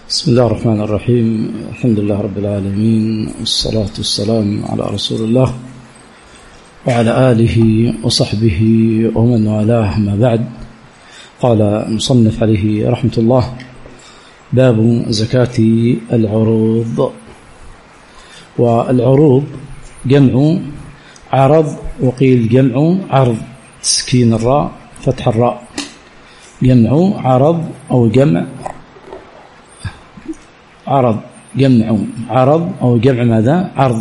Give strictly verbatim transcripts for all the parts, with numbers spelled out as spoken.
بسم الله الرحمن الرحيم. الحمد لله رب العالمين، والصلاة والسلام على رسول الله وعلى آله وصحبه ومن والاه، ما بعد. قال المصنف عليه رحمة الله: باب زكاة العروض. والعروض جمع عرض، وقيل جمع عرض، تسكين الراء فتح الراء، جمع عرض أو جمع عرض، جمع عرض أو جمع ماذا؟ عرض.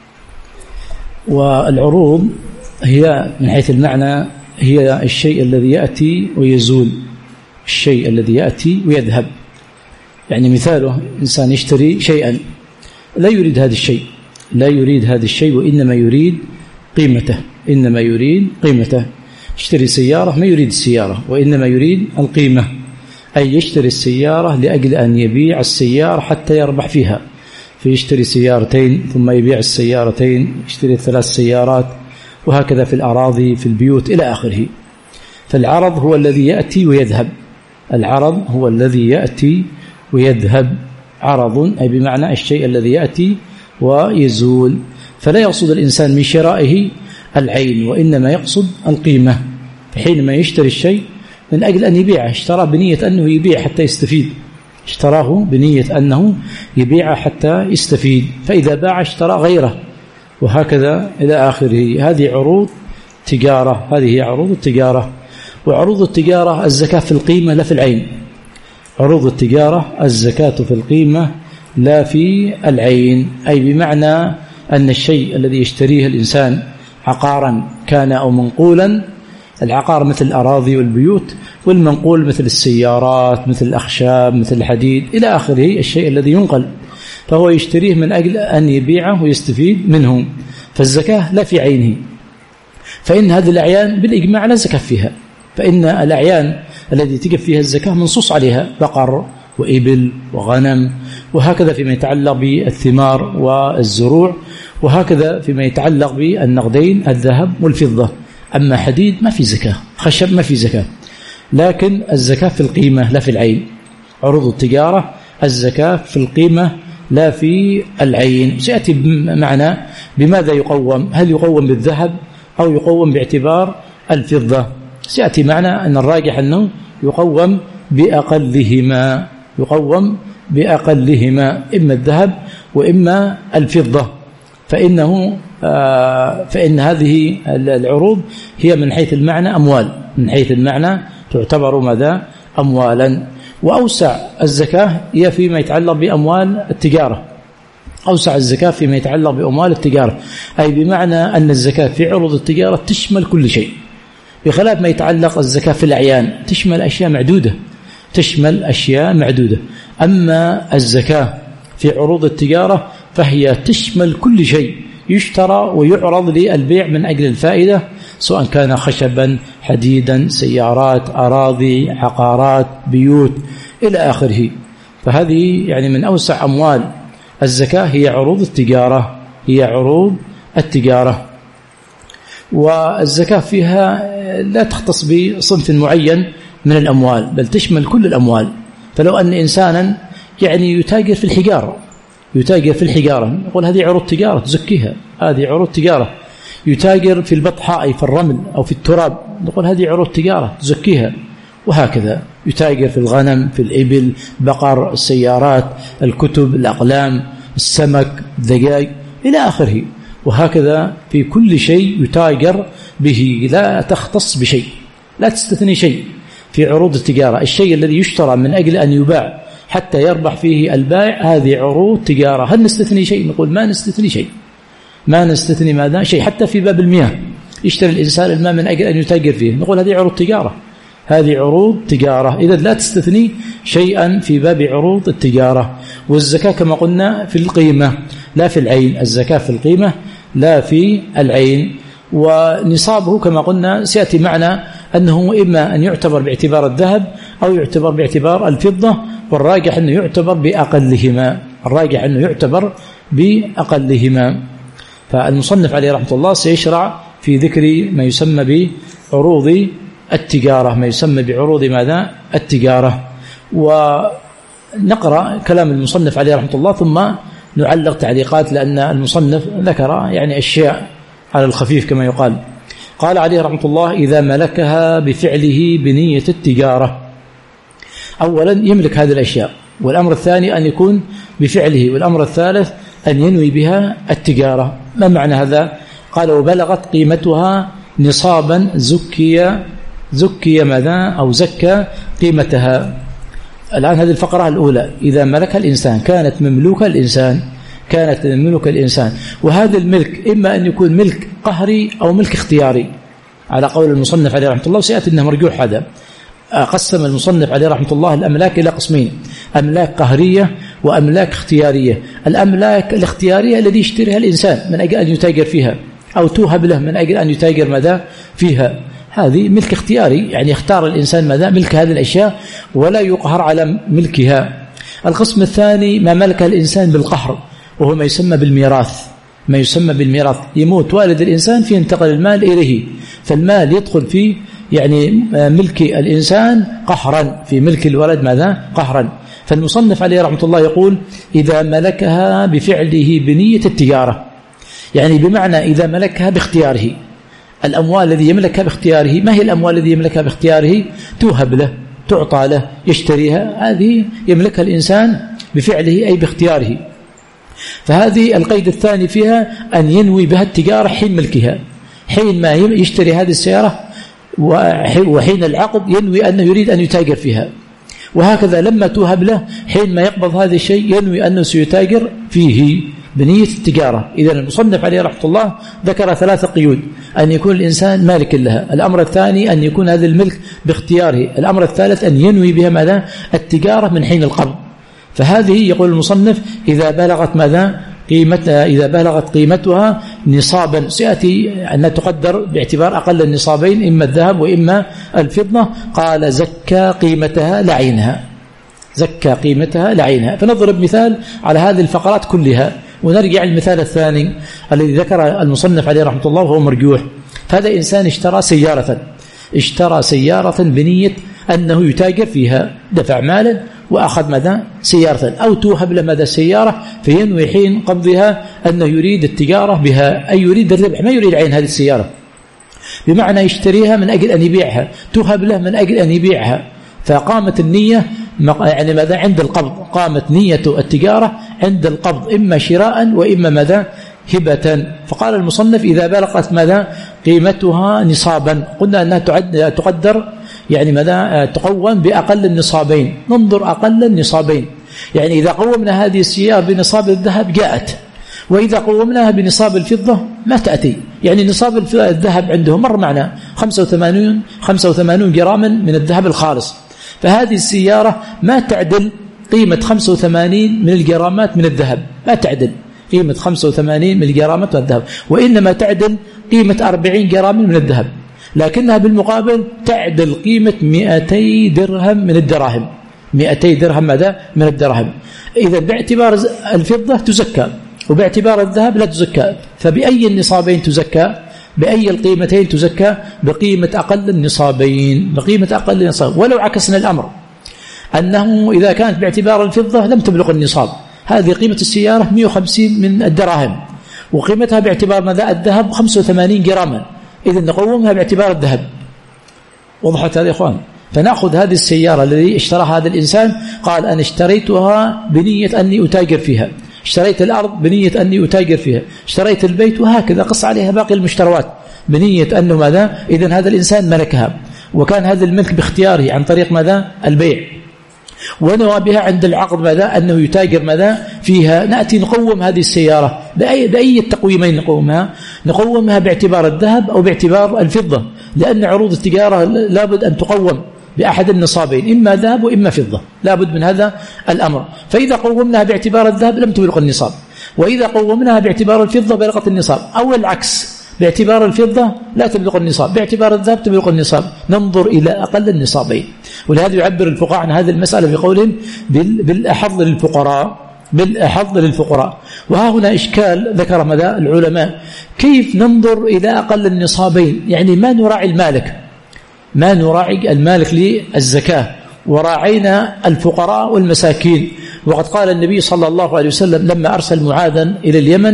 والعروض هي من حيث المعنى هي الشيء الذي يأتي ويزول، الشيء الذي يأتي ويذهب. يعني مثاله إنسان يشتري شيئا لا يريد هذا الشيء، لا يريد هذا الشيء وإنما يريد قيمته، إنما يريد قيمته. يشتري سيارة ما يريد السيارة وإنما يريد القيمة، أي يشتري السيارة لأجل أن يبيع السيارة حتى يربح فيها، فيشتري سيارتين ثم يبيع السيارتين، يشتري ثلاث سيارات، وهكذا في الأراضي في البيوت إلى آخره. فالعرض هو الذي يأتي ويذهب، العرض هو الذي يأتي ويذهب، عرض أي بمعنى الشيء الذي يأتي ويزول. فلا يقصد الإنسان من شرائه العين وإنما يقصد القيمة. حينما يشتري الشيء من أجل أن يبيعه، اشتراه بنية أنه يبيع حتى يستفيد، اشتراه بنية أنه يبيع حتى يستفيد، فإذا باع اشترى غيره، وهكذا إلى آخره. هذه عروض تجارة، هذه هي عروض التجارة. وعروض التجارة الزكاة في القيمة لا في العين. عروض التجارة الزكاة في القيمة لا في العين، أي بمعنى أن الشيء الذي يشتريه الإنسان عقارا كان أو منقولا، العقار مثل الأراضي والبيوت، والمنقول مثل السيارات، مثل الأخشاب، مثل الحديد إلى آخره، الشيء الذي ينقل، فهو يشتريه من أجل أن يبيعه ويستفيد منه. فالزكاة لا في عينه، فإن هذه الأعيان بالإجماع لا زكاة فيها، فإن الأعيان التي تجب فيها الزكاة منصوص عليها، بقر وإبل وغنم، وهكذا فيما يتعلق بالثمار والزروع، وهكذا فيما يتعلق بالنقدين الذهب والفضة. أما حديد ما في زكاة، خشب ما في زكاة، لكن الزكاة في القيمة لا في العين. عروض التجارة الزكاة في القيمة لا في العين. سيأتي معنا بماذا يقوم، هل يقوم بالذهب أو يقوم باعتبار الفضة. سيأتي معنا أن الراجح أنه يقوم بأقلهما، يقوم بأقلهما، إما الذهب وإما الفضة. فإنه فإن هذه العروض هي من حيث المعنى أموال، من حيث المعنى تعتبر ماذا؟ أموالا. وأوسع الزكاة هي فيما يتعلق بأموال التجارة، أوسع الزكاة فيما يتعلق بأموال التجارة، أي بمعنى أن الزكاة في عروض التجارة تشمل كل شيء، بخلاف ما يتعلق الزكاة في الأعيان تشمل أشياء معدودة، تشمل أشياء معدودة. أما الزكاة في عروض التجارة فهي تشمل كل شيء يشترى ويعرض للبيع من أجل الفائدة، سواء كان خشبا، حديدا، سيارات، أراضي، عقارات، بيوت إلى آخره. فهذه يعني من أوسع أموال الزكاة هي عروض التجارة، هي عروض التجارة. والزكاة فيها لا تختص بصنف معين من الأموال، بل تشمل كل الأموال. فلو أن إنسانا يعني يتاجر في الحجارة، يتاجر في الحجارة، نقول هذه عروض تجارة تزكيها، هذه عروض تجارة. يتاجر في البطحاء أي في الرمل أو في التراب، نقول هذه عروض تجارة تزكيها. وهكذا يتاجر في الغنم، في الإبل، بقر، السيارات، الكتب، الأقلام، السمك، الدجاج إلى آخره. وهكذا في كل شيء يتاجر به، لا تختص بشيء، لا تستثني شيء في عروض التجارة. الشيء الذي يشترى من أجل أن يباع حتى يربح فيه البائع هذه عروض تجارة. هل نستثني شيء؟ نقول ما نستثني شيء، ما نستثني ماذا؟ شيء. حتى في باب المياه يشتري الإنسان الماء من أجل أن يتاجر فيه، نقول هذه عروض تجارة، هذه عروض تجارة. إذا لا تستثني شيئا في باب عروض التجارة. والزكاة كما قلنا في القيمة لا في العين، الزكاة في القيمة لا في العين. ونصابه كما قلنا سيأتي معنا أنه إما أن يعتبر باعتبار الذهب أو يعتبر باعتبار الفضة، والراجح أنه يعتبر بأقلهما، الراجح أنه يعتبر بأقلهما. فالمصنف عليه رحمة الله سيشرع في ذكر ما يسمى بعروض التجارة، ما يسمى بعروض ماذا؟ التجارة. و نقرأ كلام المصنف عليه رحمة الله ثم نعلق تعليقات، لأن المصنف ذكر يعني أشياء على الخفيف كما يقال. قال عليه رحمة الله: إذا ملكها بفعله بنية التجارة. أولا يملك هذه الأشياء، والأمر الثاني أن يكون بفعله، والأمر الثالث أن ينوي بها التجارة. ما معنى هذا؟ قال: وبلغت قيمتها نصابا زكي زكي ماذا أو زكى قيمتها. الآن هذه الفقرة الأولى: إذا ملكها الإنسان، كانت مملوك الإنسان كانت مملوك الإنسان وهذا الملك إما أن يكون ملك قهري أو ملك اختياري على قول المصنف عليه رحمة الله، وسيأتي أنه مرجوح. هذا قسم المصنف عليه رحمة الله الأملاك إلى قسمين: أملاك قهرية وأملاك اختيارية. الأملاك الاختيارية الذي يشتريها الإنسان من أجل أن يتاجر فيها، أو توهب له من أجل أن يتاجر ماذا فيها، هذه ملك اختياري، يعني يختار الإنسان ماذا ملك هذه الأشياء ولا يقهر على ملكها. القسم الثاني ما ملك الإنسان بالقهر، وهو ما يسمى بالميراث ما يسمى بالميراث يموت والد الإنسان فينتقل المال إليه، فالمال يدخل في يعني ملك الإنسان قهرا، في ملك الولد ماذا قهرا. فالمصنف عليه رحمة الله يقول: إذا ملكها بفعله بنية التجارة، يعني بمعنى إذا ملكها باختياره. الأموال الذي يملكها باختياره، ما هي الأموال الذي يملكها باختياره؟ توهب له، تعطى له، يشتريها، هذه يملكها الإنسان بفعله أي باختياره. فهذه القيد الثاني فيها أن ينوي بها التجارة حين ملكها، حين ما يشتري هذه السيارة وحين العقد ينوي أنه يريد أن يتاجر فيها. وهكذا لما توهب له حين ما يقبض هذا الشيء ينوي أنه سيتاجر فيه بنية التجارة. إذن المصنف عليه رحمة الله ذكر ثلاثة قيود: أن يكون الإنسان مالك لها، الأمر الثاني أن يكون هذا الملك باختياره، الأمر الثالث أن ينوي بها ماذا التجارة من حين القبض. فهذه يقول المصنف إذا بلغت ماذا قيمتها إذا بلغت قيمتها نصابا، سيأتي أنها تقدر باعتبار أقل النصابين إما الذهب وإما الفضة. قال: زكى قيمتها لعينها زكى قيمتها لعينها. فنضرب مثال على هذه الفقرات كلها ونرجع المثال الثاني الذي ذكر المصنف عليه رحمة الله وهو مرجوح. فهذا إنسان اشترى سيارة اشترى سيارة بنية أنه يتاجر فيها، دفع مالا وأخذ ماذا سيارة، أو توهب له ماذا السيارة، فينوي حين قبضها أنه يريد التجارة بها، أي يريد الربح، ما يريد عين هذه السيارة، بمعنى يشتريها من أجل أن يبيعها، توهب له من أجل أن يبيعها. فقامت النية يعني ماذا عند القبض، قامت نية التجارة عند القبض، إما شراء وإما ماذا هبة. فقال المصنف: إذا بلغت ماذا قيمتها نصابا، قلنا أنها تعد تقدر يعني ماذا تقوم بأقل النصابين. ننظر أقل النصابين، يعني إذا قومنا هذه السيارة بنصاب الذهب جاءت، وإذا قومناها بنصاب الفضة ما تأتي. يعني نصاب الذهب عنده مر معنا خمسة وثمانين جراما من الذهب الخالص، فهذه السيارة ما تعدل قيمة خمسة وثمانين من الجرامات من الذهب، ما تعدل قيمة خمسة وثمانين من الجرامات من الذهب، وإنما تعدل قيمة أربعين جرام من الذهب، لكنها بالمقابل تعدل قيمة مئتي درهم من الدراهم مئتي درهم ماذا من الدراهم. إذا باعتبار الفضة تزكى وباعتبار الذهب لا تزكى، فبأي النصابين تزكى؟ بأي القيمتين تزكى؟ بقيمة أقل النصابين بقيمة أقل النصاب. ولو عكسنا الأمر أنه إذا كانت باعتبار الفضة لم تبلغ النصاب، هذه قيمة السيارة مئة وخمسين من الدراهم وقيمتها باعتبار ماذا الذهب خمسة وثمانين جراما، إذن نقومها باعتبار الذهب. وضحت هذا يا إخوان؟ فنأخذ هذه السيارة الذي اشتراها هذا الإنسان، قال أنا اشتريتها بنية أني أتاجر فيها، اشتريت الأرض بنية أني أتاجر فيها، اشتريت البيت، وهكذا قص عليها باقي المشتروات بنية أنه ماذا إذن هذا الإنسان ملكها، وكان هذا الملك باختياره عن طريق ماذا البيع، ونوى بها عند العقد ماذا أنه يتاجر ماذا فيها. نأتي نقوم هذه السيارة بأي, بأي التقويمين نقومها؟ نقومها باعتبار الذهب أو باعتبار الفضة، لأن عروض التجارة لابد أن تقوم بأحد النصابين، إما ذهب وإما فضة، لابد من هذا الأمر. فإذا قومناها باعتبار الذهب لم تبلغ النصاب، وإذا قومناها باعتبار الفضة بلغت النصاب، أو العكس، باعتبار الفضة لا تبلغ النصاب، باعتبار الذهب تبلغ النصاب. ننظر إلى أقل النصابين. ولهذا يعبر الفقهاء عن هذه المسألة بقولهم بالأحظ للفقراء بالأحظ للفقراء. وها هنا إشكال ذكر ماذا العلماء، كيف ننظر إلى أقل النصابين؟ يعني ما نراعي المالك ما نراعي المالك للزكاة وراعينا الفقراء والمساكين. وقد قال النبي صلى الله عليه وسلم لما أرسل معاذا إلى اليمن: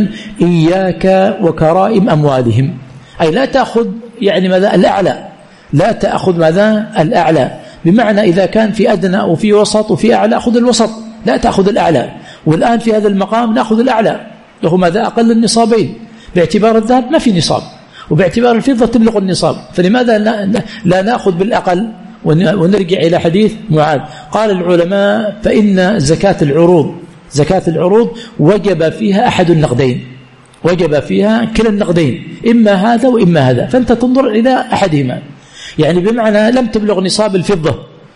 إياك وكرائم أموالهم، أي لا تأخذ يعني ماذا الأعلى، لا تأخذ ماذا الأعلى، بمعنى إذا كان في أدنى وفي وسط وفي أعلى أخذ الوسط، لا تأخذ الأعلى. والآن في هذا المقام نأخذ الأعلى، له ماذا أقل النصابين، باعتبار الذهب ما في نصاب، وباعتبار الفضة تبلغ النصاب، فلماذا لا, لا نأخذ بالأقل ونرجع إلى حديث معاذ؟ قال العلماء: فإن زكاة العروض زكاة العروض وجب فيها أحد النقدين، وجب فيها كلا النقدين، إما هذا وإما هذا، فأنت تنظر إلى أحدهما. يعني بمعنى لم تبلغ نصاب الفضة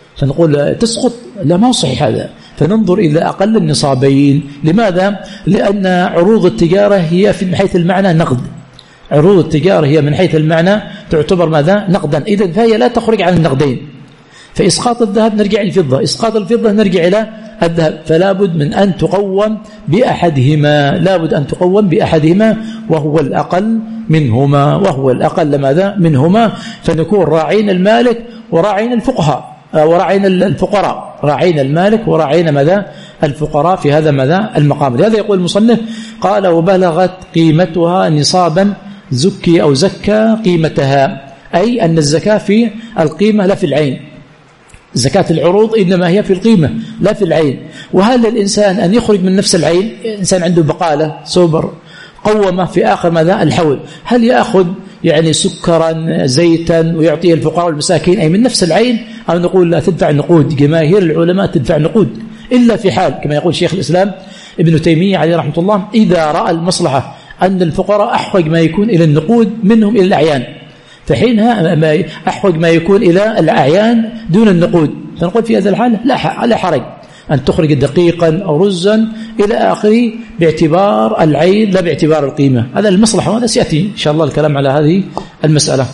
فنقول تسقط، لا ما صحيح هذا، فننظر إلى أقل النصابين. لماذا؟ لأن عروض التجارة هي في حيث المعنى نقد، عروض التجارة هي من حيث المعنى تعتبر ماذا نقدا، إذن فهي لا تخرج عن النقدين. فإسقاط الذهب نرجع إلى الفضة، إسقاط الفضة نرجع إلى الذهب، فلا بد من أن تقوم بأحدهما، لا بد أن تقوم بأحدهما وهو الأقل منهما، وهو الأقل ماذا منهما، فنكون راعين المالك وراعين الفقهاء وراعين الفقراء، راعين المالك وراعين ماذا الفقراء في هذا ماذا المقام. لهذا يقول المصنف: قال: وبلغت قيمتها نصابا زكي أو زكى قيمتها، أي أن الزكاة في القيمة لا في العين، زكاة العروض إنما هي في القيمة لا في العين. وهل الإنسان أن يخرج من نفس العين؟ إنسان عنده بقالة سوبر قومة في آخر ماذا الحول، هل يأخذ يعني سكرا زيتا ويعطيه الفقراء والمساكين أي من نفس العين، أو نقول لا تدفع نقود؟ جماهير العلماء تدفع نقود، إلا في حال كما يقول شيخ الإسلام ابن تيمية عليه رحمة الله: إذا رأى المصلحة أن الفقراء أحوج ما يكون إلى النقود منهم إلى الأعيان، فحينها ما أحوج ما يكون إلى الأعيان دون النقود، فنقول في هذا الحال لا لا حرج أن تخرج دقيقا أو رزا إلى آخره باعتبار العين لا باعتبار القيمة. هذا المصلحة، وهذا سيأتي إن شاء الله الكلام على هذه المسألة.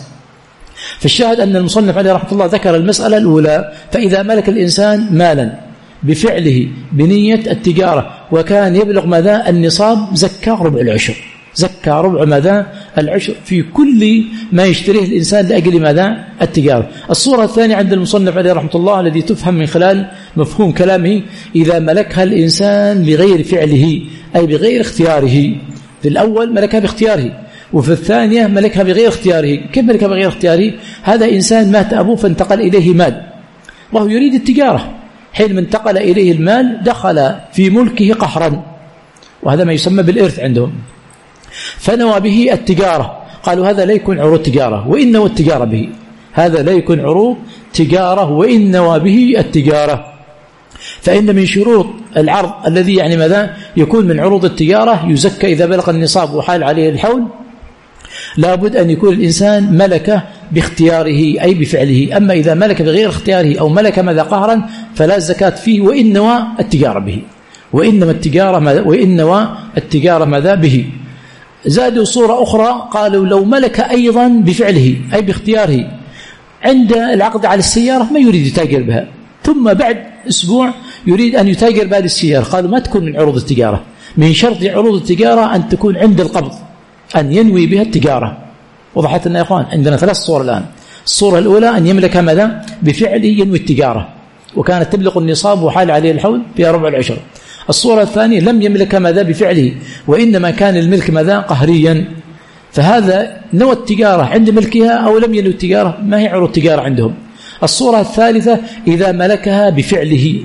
فالشاهد أن المصنف عليه رحمة الله ذكر المسألة الأولى: فإذا ملك الإنسان مالا بفعله بنية التجارة وكان يبلغ ماذا النصاب، زكى ربع العشر، زكى ربع ماذا العشر في كل ما يشتريه الإنسان لأجل ماذا التجارة. الصورة الثانية عند المصنف عليه رحمة الله الذي تفهم من خلال مفهوم كلامه: إذا ملكها الإنسان بغير فعله أي بغير اختياره. في الأول ملكها باختياره، وفي الثانية ملكها بغير اختياره. كيف ملكها بغير اختياره؟ هذا إنسان مات أبوه فانتقل إليه مال وهو يريد التجارة، حينما انتقل إليه المال دخل في ملكه قهرا، وهذا ما يسمى بالإرث عندهم، فنوى به التجارة. قالوا هذا لا يكون عروض تجارة وإن نوى التجارة به، هذا لا يكون عروض تجارة وإن نوى به التجارة. فإن من شروط العرض الذي يعني ماذا يكون من عروض التجارة يزكى إذا بلغ النصاب وحال عليه الحول، لابد أن يكون الإنسان ملك باختياره أي بفعله. أما إذا ملك بغير اختياره أو ملك ماذا قهرا فلا زكاة فيه وإن نوى التجارة به، وإنما التجارة ماذا وإن نوى التجارة ماذا به. زادوا صورة أخرى قالوا: لو ملك أيضا بفعله أي باختياره عند العقد على السيارة ما يريد يتاجر بها، ثم بعد أسبوع يريد أن يتاجر بهذه السيارة، قالوا ما تكون من عروض التجارة. من شرط عروض التجارة أن تكون عند القبض، أن ينوي بها التجارة. وضحت لنا يا أخوان؟ عندنا ثلاث صور الآن. الصورة الأولى أن يملك ماذا بفعله ينوي التجارة وكانت تبلغ النصاب وحال عليه الحول فيها ربع العشر. الصورة الثانية لم يملك ماذا بفعله وإنما كان الملك ماذا قهريا، فهذا نوى التجارة عند ملكها أو لم ينوي التجارة ما هي عروض التجارة عندهم. الصورة الثالثة إذا ملكها بفعله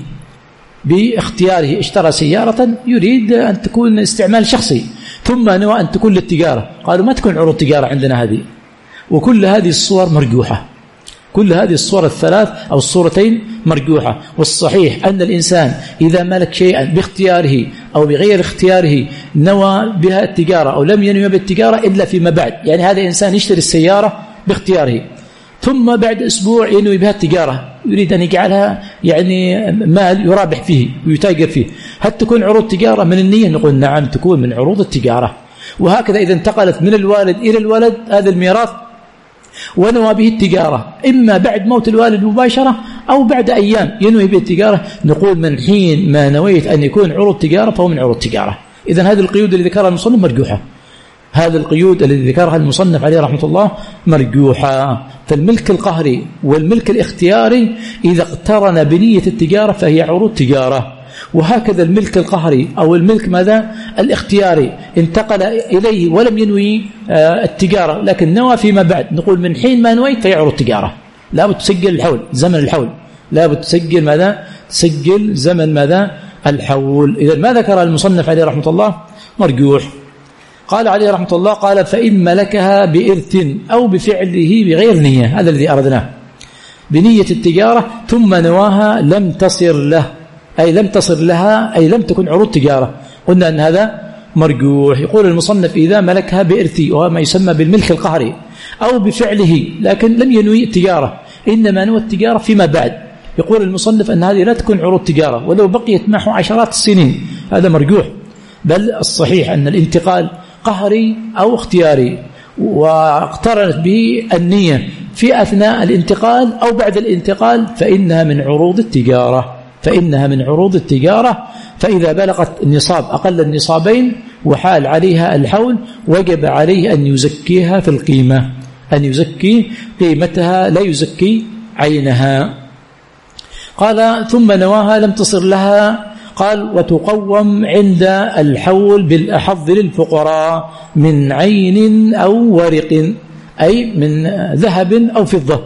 باختياره، اشترى سيارة يريد أن تكون استعمال شخصي ثم نوى أن تكون للتجارة، قالوا ما تكون عروض تجارة عندنا هذه. وكل هذه الصور مرجوحة، كل هذه الصور الثلاث أو الصورتين مرجوحة. والصحيح أن الإنسان إذا ملك شيئا باختياره أو بغير اختياره نوى بها التجارة أو لم ينوي بالتجارة إلا فيما بعد، يعني هذا إنسان يشتري السيارة باختياره ثم بعد أسبوع ينوي بها التجارة، يريد أن يجعلها يعني مال يرابح فيه ويتاجر فيه، هل تكون عروض تجارة من النية؟ نقول نعم تكون من عروض التجارة. وهكذا إذا انتقلت من الوالد إلى الولد هذا الميراث ونوى به التجارة إما بعد موت الوالد مباشرة أو بعد أيام ينوي به التجارة، نقول من حين ما نويت أن يكون عروض تجارة فهو من عروض تجارة. إذن هذه القيود اللي ذكرها المصنف مرجوحة، هذه القيود التي ذكرها المصنف عليه رحمة الله مرجوحة. فالملك القهري والملك الاختياري إذا اقترن بنية التجارة فهي عروض تجارة، وهكذا الملك القهري أو الملك ماذا الاختياري انتقل إليه ولم ينوي التجارة لكن نوى فيما بعد، نقول من حين ما نويت فهي عروض تجارة، لا بد تسجل الحول زمن الحول، لا بد تسجل ماذا تسجل زمن ماذا الحول. إذا ما ذكر المصنف عليه رحمة الله مرجوح. قال عليه رحمة الله قال فإن ملكها بإرث أو بفعله بغير نية، هذا الذي أردناه، بنية التجارة ثم نواها لم تصر له، أي لم تصر لها أي لم تكن عروض تجارة، قلنا أن هذا مرجوح. يقول المصنف إذا ملكها بإرث وهو ما يسمى بالملك القهري أو بفعله لكن لم ينوي التجارة إنما نوى التجارة فيما بعد، يقول المصنف أن هذه لا تكون عروض تجارة ولو بقيت معه عشرات السنين، هذا مرجوح. بل الصحيح أن الانتقال قهري أو اختياري واقترنت به النية في أثناء الانتقال أو بعد الانتقال فإنها من عروض التجارة، فإنها من عروض التجارة. فإذا بلغت النصاب أقل النصابين وحال عليها الحول وجب عليه أن يزكيها في القيمة، أن يزكي قيمتها لا يزكي عينها. قال ثم نواها لم تصر لها، قال وتقوم عند الحول بالأحظ للفقراء من عين أو ورق، أي من ذهب أو فضة،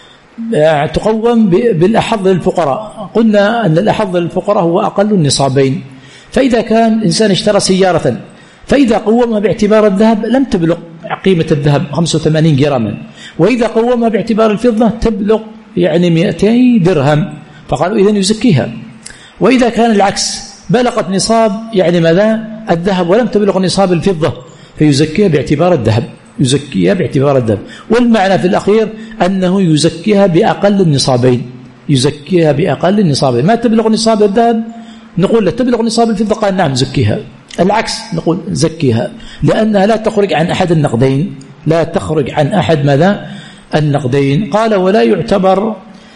تقوم بالأحظ للفقراء. قلنا أن الأحظ للفقراء هو أقل النصابين. فإذا كان إنسان اشترى سيارة فإذا قومها باعتبار الذهب لم تبلغ قيمة الذهب خمسة وثمانين جراما، وإذا قومها باعتبار الفضة تبلغ يعني مئتي درهم، فقالوا إذن يزكيها. وإذا كان العكس بلغت نصاب يعني ماذا الذهب ولم تبلغ نصاب الفضة فيزكيها باعتبار الذهب، يزكيها باعتبار الذهب. والمعنى في الأخير أنه يزكيها بأقل النصابين، يزكيها بأقل النصابين. ما تبلغ نصاب الذهب نقول لا تبلغ نصاب الفضة، قال نعم زكيها. العكس نقول زكيها لأنها لا تخرج عن أحد النقدين، لا تخرج عن أحد ماذا النقدين. قال ولا يعتبر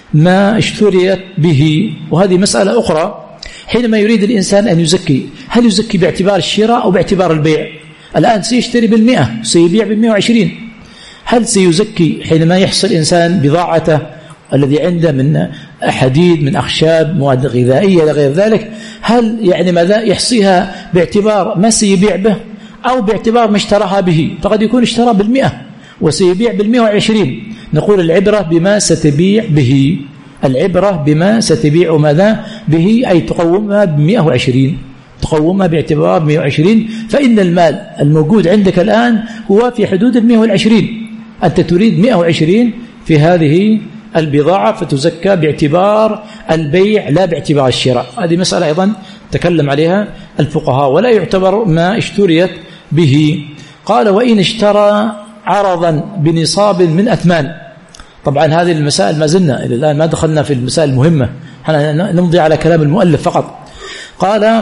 ما اشتريت به، وهذه مسألة أخرى. حينما يريد الإنسان أن يزكي هل يزكي باعتبار الشراء أو باعتبار البيع؟ الآن سيشتري بالمئة سيبيع بالمئة وعشرين، هل سيزكي حينما يحصل إنسان بضاعته الذي عنده من حديد من أخشاب مواد غذائية لغير ذلك، هل يعني ماذا يحصيها باعتبار ما سيبيع به أو باعتبار ما اشتراها به؟ فقد يكون اشترى بالمئة وسيبيع بالمئة وعشرين. نقول العبرة بما ستبيع به، العبرة بما ستبيع ماذا به، أي تقومها بمئة وعشرين، تقومها باعتبار مئة وعشرين. فإن المال الموجود عندك الآن هو في حدود المئة والعشرين، أنت تريد مئة وعشرين في هذه البضاعة فتزكى باعتبار البيع لا باعتبار الشراء. هذه مسألة أيضا تكلم عليها الفقهاء. ولا يعتبر ما اشتريت به. قال وإن اشترى عرضا بنصاب من أثمان، طبعا هذه المسائل ما زلنا إلى الآن ما دخلنا في المسائل المهمة، احنا نمضي على كلام المؤلف فقط. قال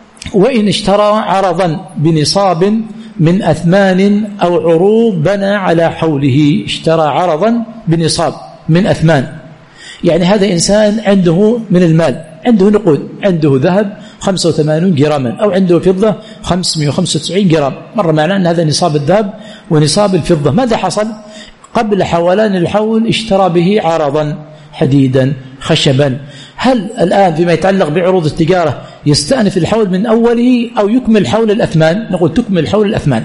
وإن اشترى عرضا بنصاب من أثمان أو عروض بنى على حوله، اشترى عرضا بنصاب من أثمان، يعني هذا إنسان عنده من المال، عنده نقود، عنده ذهب خمسة وثمانين جراما أو عنده فضة خمسمائة وخمسة وتسعين جرام، مر معنا أن هذا نصاب الذهب ونصاب الفضة. ماذا حصل؟ قبل حولان الحول اشترى به عرضا حديدا خشبا. هل الآن فيما يتعلق بعروض التجارة يستأنف الحول من أوله أو يكمل حول الأثمان؟ نقول تكمل حول الأثمان.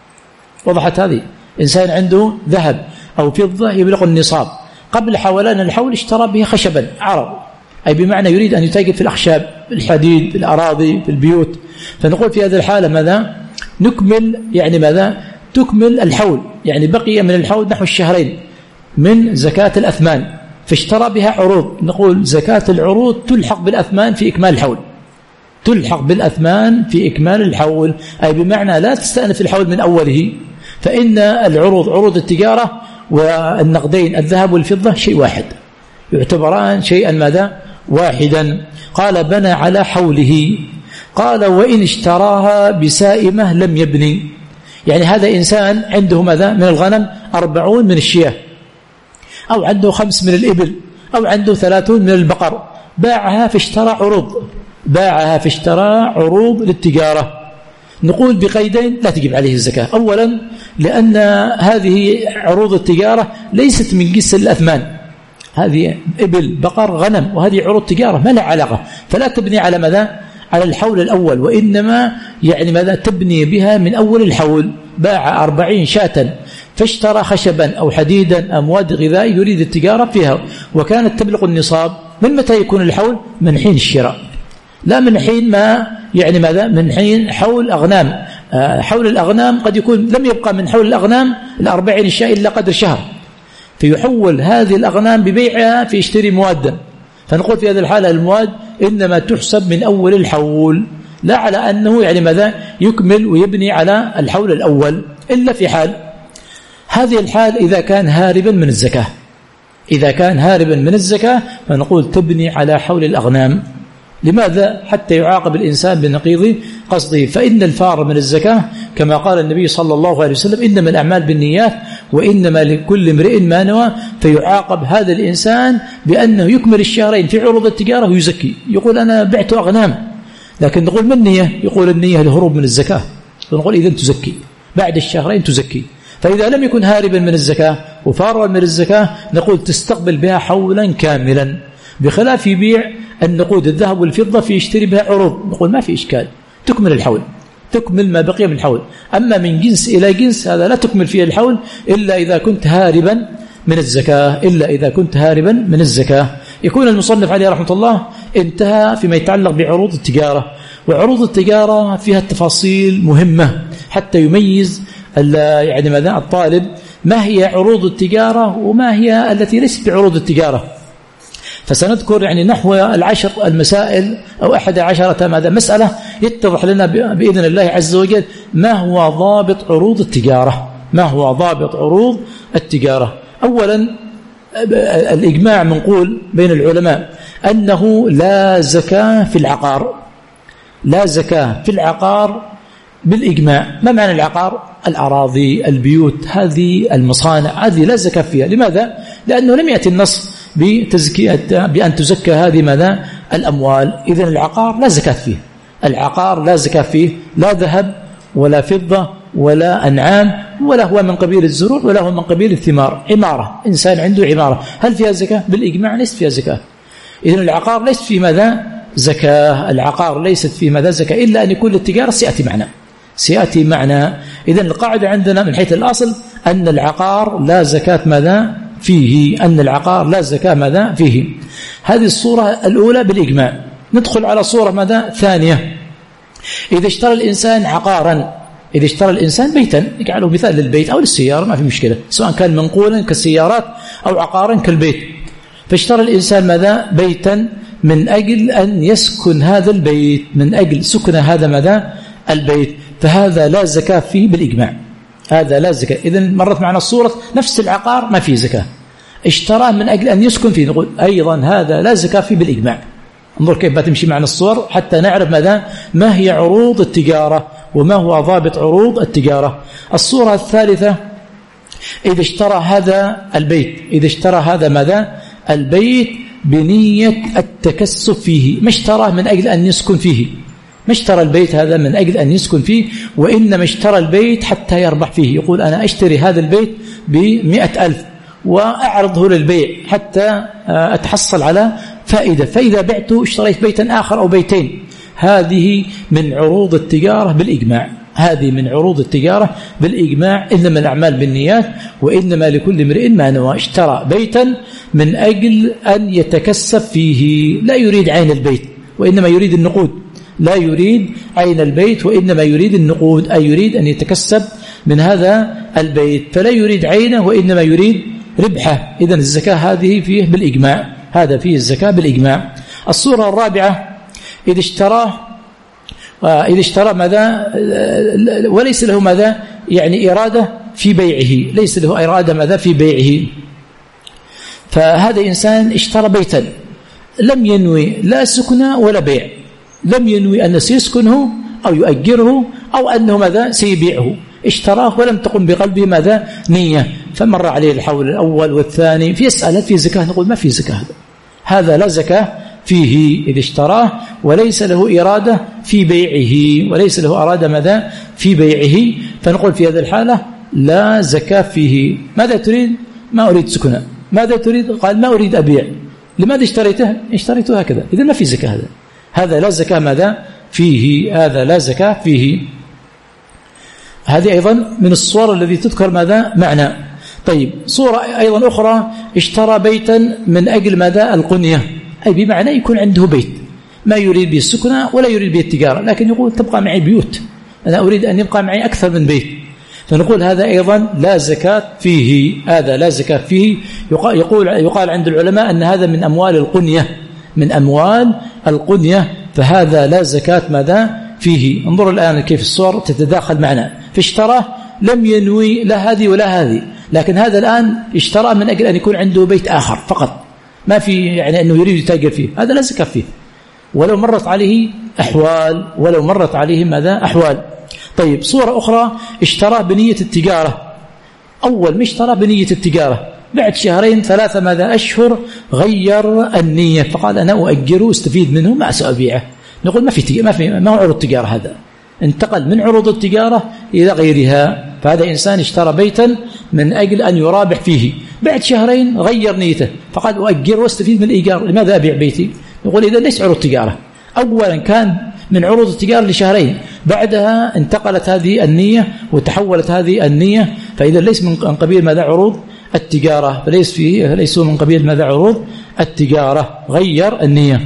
وضحت هذه؟ إنسان عنده ذهب أو فضة يبلغ النصاب، قبل حولان الحول اشترى به خشبا عرض، أي بمعنى يريد أن يتاجر في الأخشاب، في الحديد، في الأراضي، في البيوت. فنقول في هذه الحالة ماذا؟ نكمل يعني ماذا؟ تكمل الحول، يعني بقي من الحول نحو الشهرين من زكاة الأثمان، فاشترى بها عروض. نقول زكاة العروض تلحق بالأثمان في إكمال الحول، تلحق بالأثمان في إكمال الحول، أي بمعنى لا تستأنف الحول من أوله. فإن العروض عروض التجارة والنقدين الذهب والفضة شيء واحد، يعتبران شيئا ماذا؟ واحدا. قال بنى على حوله. قال وإن اشتراها بسائمة لم يبني، يعني هذا إنسان عنده ماذا؟ من الغنم أربعون من الشياه، أو عنده خمس من الإبل، أو عنده ثلاثون من البقر، باعها فاشترى عروض، باعها فاشترى عروض للتجارة. نقول بقيدين لا تجب عليه الزكاة. أولا لأن هذه عروض التجارة ليست من جنس الأثمان، هذه إبل بقر غنم، وهذه عروض تجارة ما لها علاقة، فلا تبني على ماذا؟ على الحول الأول، وإنما يعني ماذا؟ تبني بها من أول الحول. باع أربعين شاة فاشترى خشبا أو حديدا أو مواد غذائي يريد التجارة فيها وكانت تبلغ النصاب، من متى يكون الحول؟ من حين الشراء، لا من حين ما يعني ماذا؟ من حين حول أغنام. حول الأغنام قد يكون لم يبقى من حول الأغنام الأربعين الشاة إلا قدر شهر، فيحول هذه الأغنام ببيعها فيشتري موادا، فنقول في هذه الحالة المواد إنما تحسب من أول الحول، لا على أنه يعني ماذا؟ يكمل ويبني على الحول الأول، إلا في حال هذه الحال إذا كان هاربا من الزكاة. إذا كان هاربا من الزكاة فنقول تبني على حول الأغنام. لماذا؟ حتى يعاقب الإنسان بنقيض قصده، فإن الفار من الزكاة كما قال النبي صلى الله عليه وسلم إنما الأعمال بالنيات وإنما لكل امرئ ما نوى، فيعاقب هذا الإنسان بأنه يكمل الشهرين في عروض التجارة ويزكي. يقول أنا بعت أغنام، لكن نقول من نية؟ يقول النية الهروب من الزكاة، فنقول إذن تزكي بعد الشهرين تزكي. فإذا لم يكن هاربا من الزكاة وفارا من الزكاة نقول تستقبل بها حولا كاملا، بخلاف يبيع النقود الذهب والفضة في يشتري بها عروض، نقول ما في إشكال، تكمل الحول، تكمل ما بقي من الحول. أما من جنس إلى جنس هذا لا تكمل فيه الحول إلا إذا كنت هاربا من الزكاة، إلا إذا كنت هاربا من الزكاة. يكون المصنف عليه رحمة الله انتهى فيما يتعلق بعروض التجارة، وعروض التجارة فيها التفاصيل مهمة حتى يميز يعني ماذا الطالب ما هي عروض التجارة وما هي التي ليست بعروض التجارة. فسنذكر يعني نحو العشر المسائل أو أحد عشرة ماذا مسألة يتضح لنا بإذن الله عز وجل ما هو ضابط عروض التجارة، ما هو ضابط عروض التجارة. أولا الإجماع منقول بين العلماء أنه لا زكاة في العقار، لا زكاة في العقار بالإجماع. ما معنى العقار؟ الأراضي، البيوت، هذه المصانع، هذه لا زكاة فيها. لماذا؟ لأنه لم يأتي النص بتزكية بأن تزكى هذه ماذا؟ الأموال. إذن العقار لا زكاة فيه، العقار لا زكاة فيه، لا ذهب ولا فضة ولا أنعام، ولا هو من قبيل الزروع ولا هو من قبيل الثمار. عمارة، إنسان عنده عمارة، هل فيها زكاة؟ بالإجماع ليس فيها زكاة. إذن العقار ليس في ماذا؟ زكاة. العقار ليست في ماذا؟ زكاة، إلا أن يكون التجارة سيأتي معنا، سيأتي معنا. إذن القاعدة عندنا من حيث الأصل أن العقار لا زكاة ماذا؟ فيه، أن العقار لا زكاة ماذا؟ فيه. هذه الصورة الأولى بالإجماع. ندخل على صورة ماذا؟ ثانية. إذا اشترى الإنسان عقارا، إذا اشترى الإنسان بيتا، يجعله مثال للبيت أو للسيارة ما في مشكلة، سواء كان منقولا كالسيارات أو عقارا كالبيت. فاشترى الإنسان ماذا؟ بيتا من أجل أن يسكن هذا البيت، من أجل سكن هذا ماذا؟ البيت، فهذا لا زكاة فيه بالإجماع، هذا لا زكاة. إذن مرت معنا الصورة نفس العقار ما فيه زكاة، اشتراه من أجل أن يسكن فيه، نقول أيضا هذا لا زكاة فيه بالإجماع. انظر كيف بتمشي معنا الصور حتى نعرف ماذا؟ ما هي عروض التجارة وما هو ضابط عروض التجارة. الصورة الثالثة إذا اشترى هذا البيت، إذا اشترى هذا ماذا؟ البيت بنية التكسب فيه، ما اشتراه من أجل أن يسكن فيه، ما اشترى البيت هذا من أجل أن يسكن فيه، وإنما اشترى البيت حتى يربح فيه. يقول أنا أشتري هذا البيت بمئة ألف وأعرضه للبيع حتى أتحصل على فائدة، فإذا بعته اشتريت بيتا آخر أو بيتين. هذه من عروض التجارة بالإجماع، هذه من عروض التجارة بالإجماع. إنما الأعمال بالنيات وإنما لكل امرئ ما نوى. اشترى بيتا من أجل أن يتكسب فيه، لا يريد عين البيت وإنما يريد النقود، لا يريد عين البيت وإنما يريد النقود، أي يريد أن يتكسب من هذا البيت، فلا يريد عينه وإنما يريد ربحه. إذن الزكاة هذه فيه بالإجماع، هذا فيه الزكاة بالإجماع. الصورة الرابعة إذا اشتراه إذا اشترى ماذا وليس له ماذا يعني إرادة في بيعه، ليس له إرادة ماذا في بيعه. فهذا إنسان اشترى بيتا لم ينوي لا سكنه ولا بيع، لم ينوي أن سيسكنه أو يؤجره أو أنه ماذا سيبيعه، اشتراه ولم تقم بقلبه ماذا نية، فمر عليه الحول الأول والثاني، في يسأل في زكاة، نقول ما في زكاة، هذا لا زكاة فيه إذا اشتراه وليس له إرادة في بيعه، وليس له إرادة ماذا في بيعه، فنقول في هذه الحالة لا زكاة فيه. ماذا تريد؟ ما أريد سكنة. ماذا تريد؟ قال ما أريد أبيع. لماذا اشتريته؟ اشتريته هكذا. إذا ما في زكاة. هذا هذا لا زكاة ماذا فيه، هذا لا زكاة فيه. هذه أيضا من الصور التي تذكر ماذا معنى. طيب صورة أيضا أخرى، اشترى بيتا من أجل ماذا القنية، أي بمعنى يكون عنده بيت ما يريد به السكنة ولا يريد به التجارة، لكن يقول تبقى معي بيوت، أنا أريد أن يبقى معي أكثر من بيت، فنقول هذا أيضا لا زكاة فيه. هذا لا زكاة فيه. يقول يقال عند العلماء أن هذا من أموال القنية، من أموال القنية، فهذا لا زكاة ماذا فيه. انظروا الآن كيف الصور تتداخل معنا. فاشترى لم ينوي لا هذه ولا هذه، لكن هذا الآن اشترى من أجل أن يكون عنده بيت آخر فقط، ما في يعني أنه يريد يتاجر فيه، هذا لا زكاة فيه ولو مرت عليه أحوال، ولو مرت عليه ماذا أحوال. طيب صورة أخرى، اشترى بنية التجارة. أول ما اشترى بنية التجارة، بعد شهرين ثلاثة ماذا أشهر غير النية، فقال أنا أؤجره استفيد منه ما سأبيعه. نقول ما في ما في ما هو عروض التجارة، هذا انتقل من عروض التجارة إلى غيرها. فهذا إنسان اشترى بيتا من أجل أن يرابح فيه، بعد شهرين غير نيته فقال أؤجر واستفيد من الإيجار، لماذا أبيع بيتي؟ نقول إذا ليس عروض تجارة. أولا كان من عروض التجارة لشهرين، بعدها انتقلت هذه النية وتحولت هذه النية، فإذا ليس من قبيل ماذا عروض التجارة، فليس فيه ليسوا من قبيل ماذا عروض التجارة، غير النية.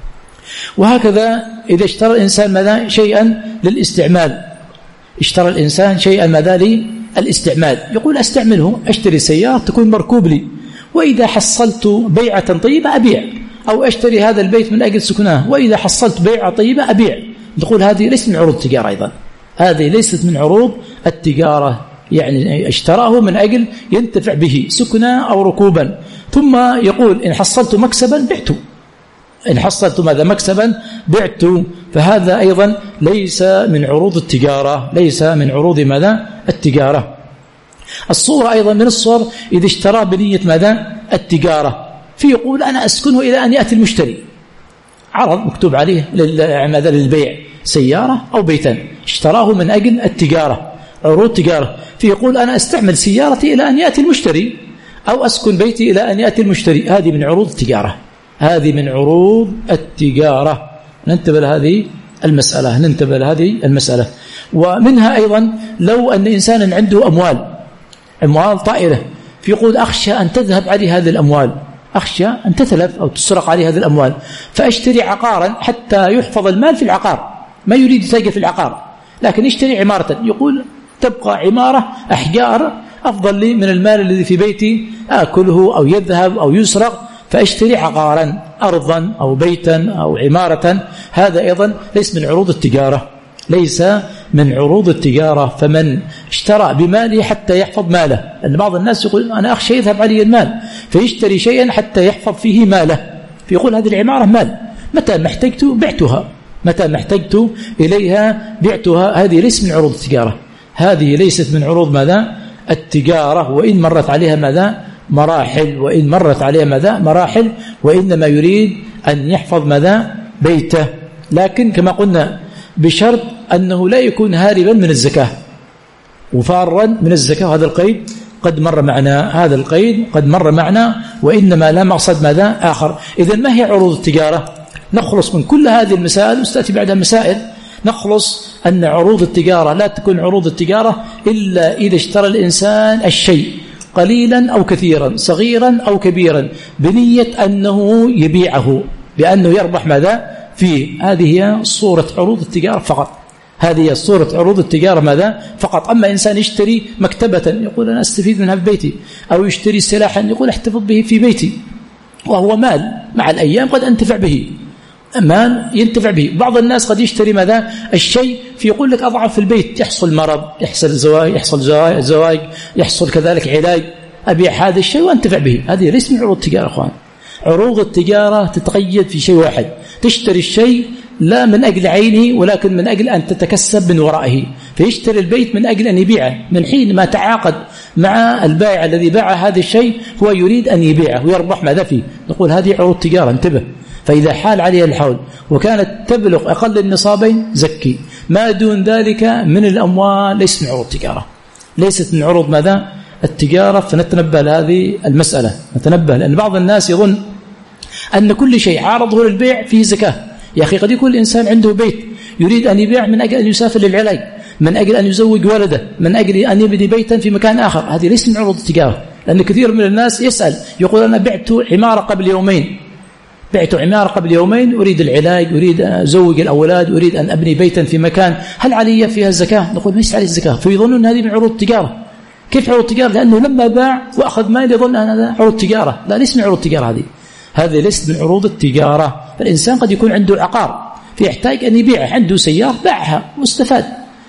وهكذا إذا اشترى الإنسان ماذا شيئا للاستعمال، اشترى الإنسان شيئا ماذا للاستعمال، يقول أستعمله، أشتري سيارة تكون مركوب لي، وإذا حصلت بيعة طيبة أبيع، أو أشتري هذا البيت من أجل سكناه، وإذا حصلت بيعة طيبة أبيع. نقول هذه ليست من عروض التجارة، أيضا هذه ليست من عروض التجارة، يعني اشتراه من أجل ينتفع به سكنا أو ركوبا، ثم يقول إن حصلت مكسبا بعته، إن حصلت ماذا مكسبا بعت، فهذا أيضا ليس من عروض التجارة، ليس من عروض ماذا التجارة. الصورة أيضا من الصور، إذا اشترى بنية ماذا التجارة، فيقول أنا أسكنه إلى أن يأتي المشتري، عرض مكتوب عليه ماذا للبيع سيارة أو بيتا، اشتراه من أجل التجارة، عروض تجارة، فيقول أنا أستعمل سيارتي إلى أن يأتي المشتري، أو أسكن بيتي إلى أن يأتي المشتري. هذه من عروض التجارة، هذه من عروض التجارة. ننتبه لهذه المسألة، ننتبه لهذه المسألة. ومنها أيضا لو أن إنسانا عنده أموال أموال طائلة، فيقول أخشى أن تذهب عليه هذه الأموال، أخشى أن تتلف أو تسرق عليه هذه الأموال، فأشتري عقارا حتى يحفظ المال في العقار، ما يريد يتاجر في العقار، لكن يشتري عمارة، يقول تبقى عمارة أحجار أفضل لي من المال الذي في بيتي آكله أو يذهب أو يسرق، فأشتري عقارا أرضا أو بيتا أو عمارة. هذا أيضا ليس من عروض التجارة، ليس من عروض التجارة. فمن اشترى بماله حتى يحفظ ماله، أن بعض الناس يقول أنا أخشى يذهب علي المال، فيشتري شيئا حتى يحفظ فيه ماله، فيقول هذه العمارة مال، متى ما احتجت بعتها، متى ما احتجت إليها بعتها. هذه ليس من عروض التجارة، هذه ليست من عروض ماذا التجارة، وإن مرت عليها ماذا مراحل، وإن مرت عليها ماذا مراحل، وإنما يريد أن يحفظ ماذا بيته، لكن كما قلنا بشرط أنه لا يكون هاربا من الزكاة وفارا من الزكاة. هذا القيد قد مر معنا، هذا القيد قد مر معنا، وإنما لا مقصد ماذا آخر. إذن ما هي عروض التجارة؟ نخلص من كل هذه المسائل وستأتي بعدها مسائل، نخلص أن عروض التجارة لا تكون عروض التجارة إلا إذا اشترى الإنسان الشيء قليلا أو كثيرا، صغيرا أو كبيرا، بنية أنه يبيعه بأنه يربح ماذا فيه. هذه هي صورة عروض التجارة فقط، هذه هي صورة عروض التجارة ماذا فقط. أما إنسان يشتري مكتبة يقول أنا أستفيد منها في بيتي، أو يشتري سلاحا يقول احتفظ به في بيتي، وهو مال مع الأيام قد أنتفع به، أمان ينتفع به. بعض الناس قد يشتري ماذا الشيء فيقول لك أضعف في البيت، يحصل مرض، يحصل زواج، يحصل زواج، يحصل كذلك علاج، أبيع هذا الشيء وأنتفع به. هذه ليس من عروض التجارة أخوان. عروض التجارة تتقيد في شيء واحد، تشتري الشيء لا من أجل عينه ولكن من أجل أن تتكسب من ورائه، فيشتري البيت من أجل أن يبيعه، من حين ما تعاقد مع البائع الذي باع هذا الشيء هو يريد أن يبيعه ويربح ماذا فيه. نقول هذه عروض تجارة، انتبه. فإذا حال عليها الحول وكانت تبلغ أقل النصابين زكي. ما دون ذلك من الأموال ليست من عروض التجارة، ليست من عروض ماذا؟ التجارة. فنتنبه لهذه المسألة، نتنبه، لأن بعض الناس يظن أن كل شيء عارضه للبيع فيه زكاة. يا أخي قد يكون الإنسان عنده بيت يريد أن يبيع من أجل أن يسافر للعلاج، من أجل أن يزوج ولده، من أجل أن يبني بيتا في مكان آخر، هذه ليست من عروض التجارة. لأن كثير من الناس يسأل يقول أنا بعت عمارة قبل يومين، بعت عمارة قبل يومين، أريد العلاج، أريد أن أزوج الأولاد، أريد أن أبني بيتا في مكان، هل علي فيها الزكاة؟ نقول ليس عليه الزكاة. فيظنون هذه من عروض التجارة. كيف عروض التجارة؟ لأنه لما باع وأخذ مال يظن أن هذا عروض التجارة. لا، ليس من عروض التجارة هذه، هذه ليست من عروض التجارة. فالإنسان قد يكون عنده عقار فيحتاج أن يبيعه، عنده سيارة باعها واستفاد،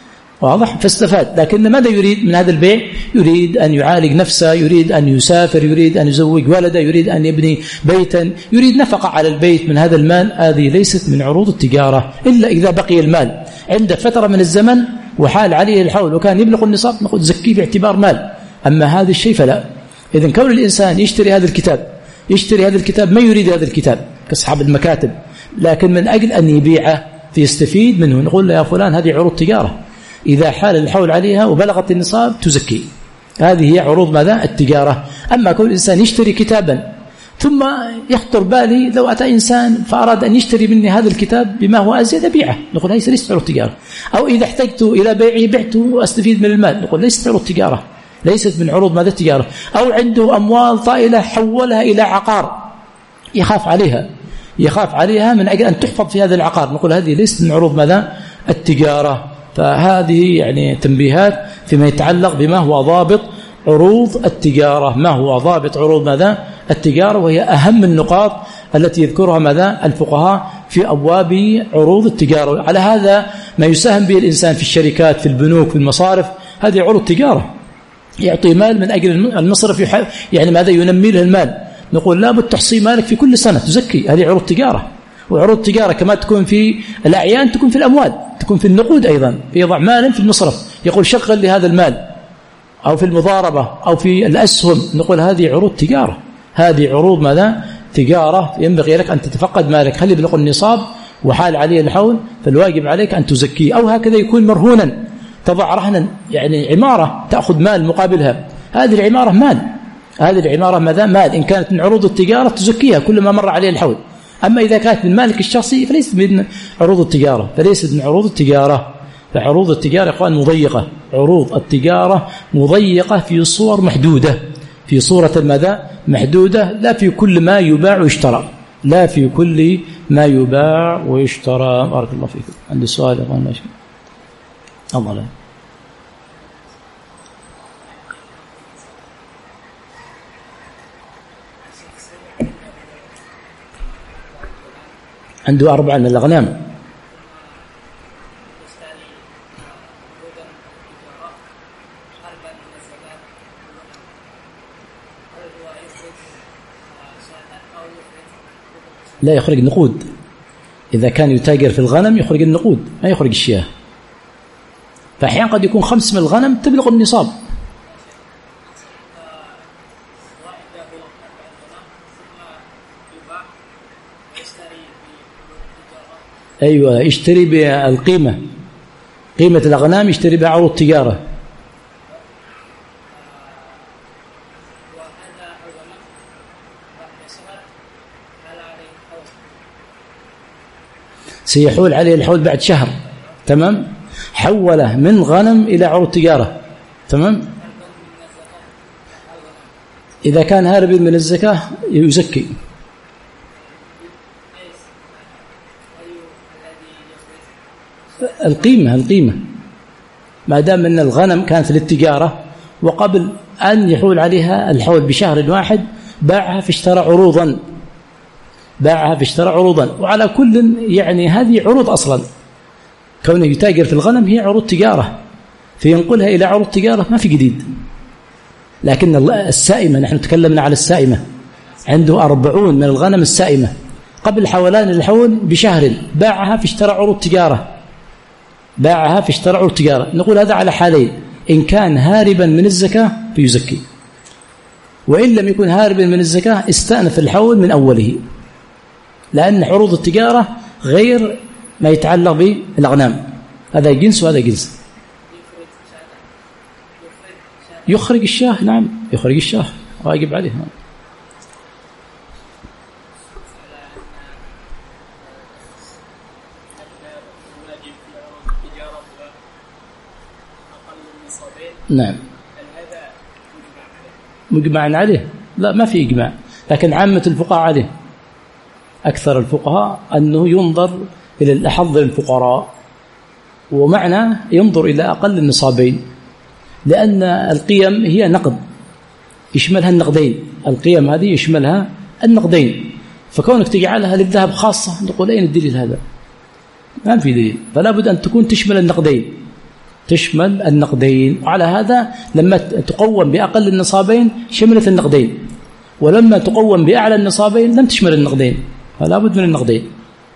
واضح، فاستفاد. لكن ماذا يريد من هذا البيع؟ يريد أن يعالج نفسه، يريد أن يسافر، يريد أن يزوج ولده، يريد أن يبني بيتا، يريد نفقة على البيت من هذا المال. هذه ليست من عروض التجارة إلا إذا بقي المال عند فترة من الزمن وحال عليه الحول وكان يبلغ النصاب، نقول زكيه باعتبار مال. أما هذا الشيء فلا. إذن كون الإنسان يشتري هذا الكتاب، يشتري هذا الكتاب ما يريد هذا الكتاب كأصحاب المكاتب، لكن من أجل أن يبيعه فيستفيد منه، نقول له يا فلان هذه عروض تجارة، إذا حال الحول عليها وبلغت النصاب تزكي. هذه هي عروض ماذا؟ التجارة. أما كل إنسان يشتري كتابا ثم يخطر بالي لو أتى إنسان فأراد أن يشتري مني هذا الكتاب بما هو أزيد بيعه، نقول ليس ليست عروض تجارة. أو إذا احتجت إلى بيعه بعته وأستفيد من المال، نقول ليست عروض تجارة، ليست من عروض ماذا؟ التجارة. أو عنده أموال طائلة حولها إلى عقار يخاف عليها، يخاف عليها من أجل أن تحفظ في هذا العقار، نقول هذه ليست من عروض ماذا؟ التجارة. فهذه يعني تنبيهات فيما يتعلق بما هو ضابط عروض التجارة، ما هو ضابط عروض ماذا؟ التجارة، وهي أهم النقاط التي يذكرها ماذا؟ الفقهاء في أبواب عروض التجارة. على هذا ما يساهم به الإنسان في الشركات، في البنوك، في المصارف، هذه عروض تجارة. يعطي مال من أجل المصرف يعني ماذا؟ ينمي له المال، نقول لا بد تحصي مالك في كل سنة تزكي، هذه عروض تجارة. وعروض التجارة كما تكون في الأعيان تكون في الأموال، تكون في النقود أيضا، يضع مالا في المصرف يقول شغل لهذا المال، أو في المضاربة أو في الأسهم، نقول هذه عروض تجارة، هذه عروض ماذا؟ تجارة. ينبغي لك أن تتفقد مالك هل يبلغ النصاب وحال عليه الحول، فالواجب عليك أن تزكيه. أو هكذا يكون مرهونا، تضع رهنا يعني عمارة تأخذ مال مقابلها، هذه العمارة مال، هذه العمارة ماذا؟ مال. إن كانت من عروض التجارة تزكيها كل ما مر عليه الحول. أما إذا كانت من مالك الشخصي فليست من عروض التجارة، فليست من عروض التجارة. فعروض التجارة إخوان مضيقة، عروض التجارة مضيقة في صور محدودة، في صورة ماذا؟ محدودة، لا في كل ما يباع ويشترى، لا في كل ما يباع ويشترى. بارك الله فيكم. عندي سؤال يا أخوان؟ ماشي. الله لا. عنده أربعة من الأغنام. لا يخرج نقود، إذا كان يتاجر في الغنم يخرج النقود ما يخرج الشياه. فأحيانا قد يكون خمس من الغنم تبلغ النصاب. أيوة، يشتري بالقيمة، قيمة الأغنام يشتري بها عروض تجارة. سيحول عليه الحول بعد شهر، تمام، حوله من غنم إلى عروض تجارة، تمام. إذا كان هارب من الزكاة يزكي. القيمة، القيمة ما دام أن الغنم كانت للتجارة وقبل أن يحول عليها الحول بشهر واحد باعها فاشترى عروضا، باعها فاشترى عروضا. وعلى كل يعني هذه عروض أصلا، كونه يتاجر في الغنم هي عروض تجارة، فينقلها إلى عروض تجارة ما في جديد. لكن السائمة، نحن تكلمنا على السائمة، عنده أربعون من الغنم السائمة قبل حولان الحول بشهر باعها فاشترى عروض تجارة، باعها فاشترى عروض تجارة. نقول هذا على حالين، إن كان هاربا من الزكاة فيزكي، وإن لم يكن هاربا من الزكاة استأنف الحول من أوله، لأن عروض التجارة غير ما يتعلق بالأغنام، هذا جنس وهذا جنس. يخرج الشاه، نعم يخرج الشاه واجب عليه. نعم مجمع عليه؟ لا ما في إجماع، لكن عامة الفقهاء عليه، أكثر الفقهاء أنه ينظر إلى الأحظ للفقراء، ومعنى ينظر إلى أقل النصابين، لأن القيم هي نقد يشملها النقدين، القيم هذه يشملها النقدين، فكونك تجعلها للذهب خاصة نقول أين الدليل هذا؟ ما في دليل، فلا بد أن تكون تشمل النقدين، تشمل النقدين. وعلى هذا لما تقوم بأقل النصابين شملت النقدين، ولما تقوم بأعلى النصابين لم تشمل النقدين، فلا بد من النقدين.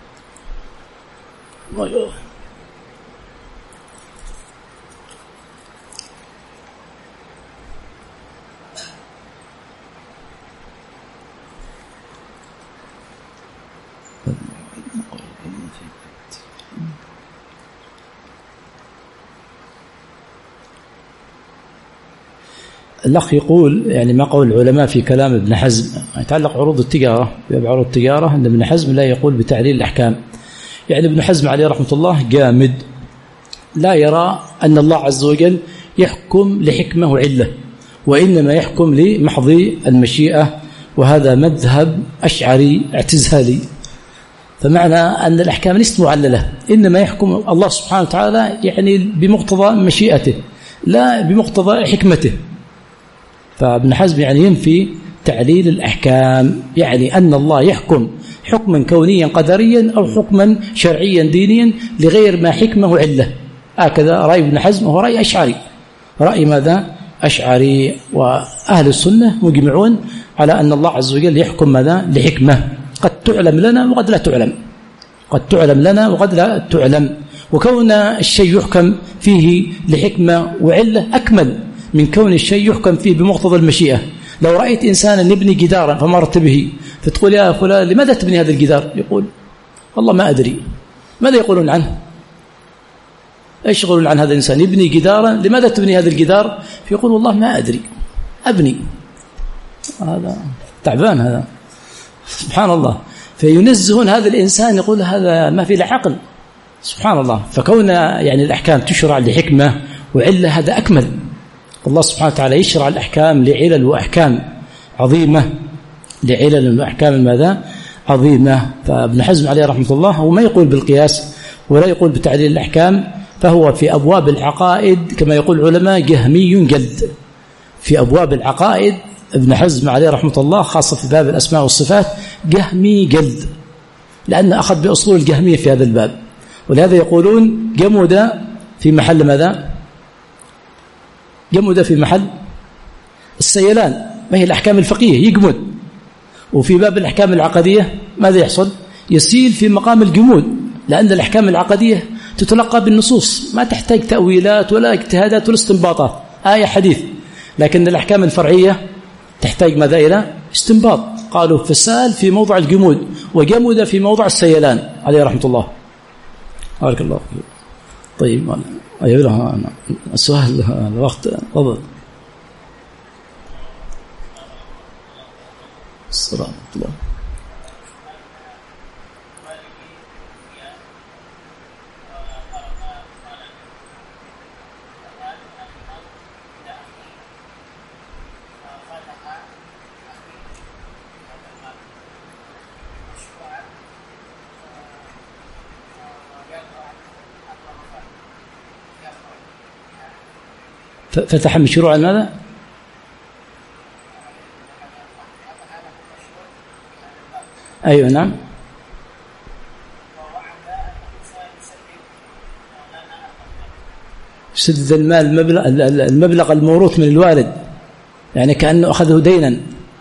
الأخ يقول يعني ما قول العلماء في كلام ابن حزم يتعلق عروض التجارة، عروض التجارة أن ابن حزم لا يقول بتعليل الأحكام. يعني ابن حزم عليه رحمة الله جامد، لا يرى أن الله عز وجل يحكم لحكمة وعلة، وإنما يحكم لمحض المشيئة، وهذا مذهب أشعري اعتزالي. فمعنى أن الأحكام ليست معللة، إنما يحكم الله سبحانه وتعالى يعني بمقتضى مشيئته لا بمقتضى حكمته. فابن حزم يعني ينفي تعليل الأحكام، يعني أن الله يحكم حكما كونيا قدريا أو حكما شرعيا دينيا لغير ما حكمه وعلة. هكذا رأي ابن حزم، وهو رأي أشعري، رأي ماذا؟ أشعري. وأهل السنة مجمعون على أن الله عز وجل يحكم ماذا؟ لحكمة قد تعلم لنا وقد لا تعلم، قد تعلم لنا وقد لا تعلم. وكون الشيء يحكم فيه لحكمة وعلة أكمل من كون الشيء يحكم فيه بمقتضى المشيئة. لو رأيت إنسانا يبني جدارا فمرت به فتقول يا فلان لماذا تبني هذا الجدار؟ يقول والله ما أدري. ماذا يقولون عنه؟ ايش يقولون عن هذا الإنسان يبني جدارا؟ لماذا تبني هذا الجدار؟ فيقول والله ما أدري أبني. هذا تعبان هذا، سبحان الله. فينزهون هذا الإنسان، يقول هذا ما في له عقل، سبحان الله. فكون يعني الأحكام تشرع لحكمة وعلة هذا أكمل. الله سبحانه وتعالى يشرع الأحكام لعلل وأحكام عظيمة، لعلل وأحكام ماذا؟ عظيمة. فابن حزم عليه رحمة الله هو ما يقول بالقياس ولا يقول بتعليل الأحكام، فهو في أبواب العقائد كما يقول العلماء جهمي جلد. في أبواب العقائد ابن حزم عليه رحمة الله خاصة في باب الأسماء والصفات جهمي جلد، لأن أخذ بأصول الجهمية في هذا الباب. ولهذا يقولون جمد في محل ماذا؟ جمد في محل السيلان، ما هي الأحكام الفقهية يجمد. وفي باب الأحكام العقدية ماذا يحصل؟ يسيل في مقام الجمود، لأن الأحكام العقدية تتلقى بالنصوص، ما تحتاج تأويلات ولا اجتهادات ولا استنباطات، آية حديث. لكن الأحكام الفرعية تحتاج ماذا؟ إلى استنباط. قالوا فسال في موضع الجمود وجمد في موضع السيلان عليه رحمة الله. بارك الله فيك. طيب أيوة السؤال الوقت تفضل. السلام عليكم. فتح مشروع ماذا؟ أيوة نعم. سدد المال المبلغ, المبلغ الموروث من الوالد، يعني كأنه أخذه دينا.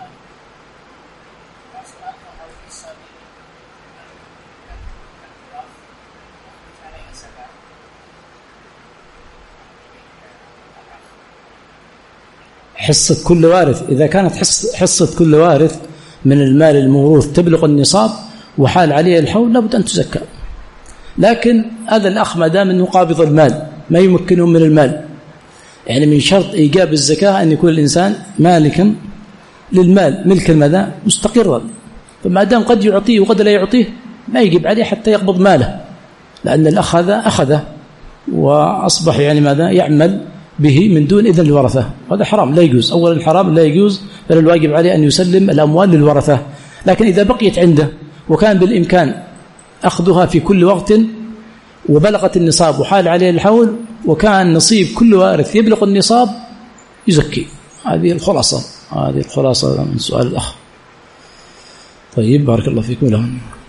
حصة كل وارث، إذا كانت حصة كل وارث من المال الموروث تبلغ النصاب وحال عليه الحول لابد أن تزكى. لكن هذا الأخ ما دام أنه قابض المال ما يمكنه من المال، يعني من شرط إيجاب الزكاة أن يكون الإنسان مالكا للمال ملكا مدى مستقرا، فما دام قد يعطيه وقد لا يعطيه ما يجب عليه حتى يقبض ماله، لأن الأخ هذا أخذه وأصبح يعني ماذا يعمل به من دون إذن الورثة، هذا حرام لا يجوز. أولا حرام لا يجوز، بل الواجب عليه أن يسلم الأموال للورثة. لكن إذا بقيت عنده وكان بالإمكان أخذها في كل وقت وبلغت النصاب وحال عليه الحول وكان نصيب كل وارث يبلغ النصاب يزكي. هذه الخلاصة، هذه الخلاصة من سؤال الأخ. طيب بارك الله فيكم لهم.